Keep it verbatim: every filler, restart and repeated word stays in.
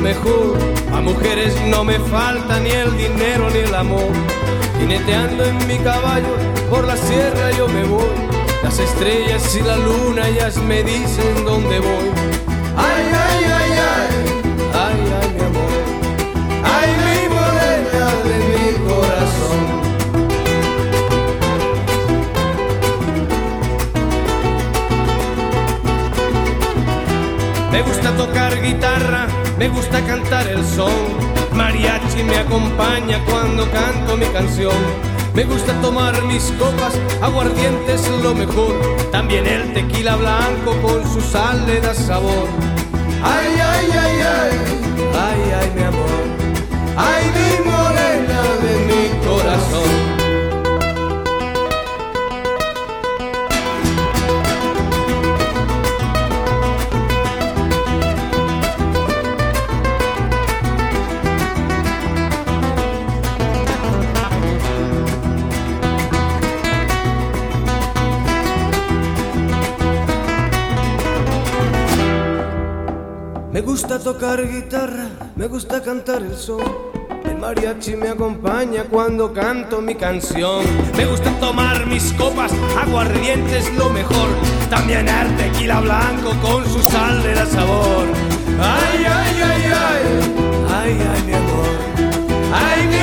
mejor. A mujeres no me falta ni el dinero ni el amor. Jineteando en mi caballo por la sierra yo me voy. Las estrellas y la luna ellas me dicen dónde voy. Ay, ay, ay, ay, ay, ay, mi amor. Ay, mi morena de mi corazón. Me gusta tocar guitarra, me gusta cantar el son. Mariachi me acompaña cuando canto mi canción. Me gusta tomar mis copas, aguardiente es lo mejor. También el tequila blanco con su sal le da sabor. Ay, ay, ay, ay, ay, ay, mi amor. Ay, mi morena de mi corazón. Me gusta tocar guitarra, me gusta cantar el son. El mariachi me acompaña cuando canto mi canción. Me gusta tomar mis copas, aguardiente es lo mejor. También el tequila blanco con su sal le da sabor. Ay, ay, ay, ay, ay, ay, mi amor. Ay,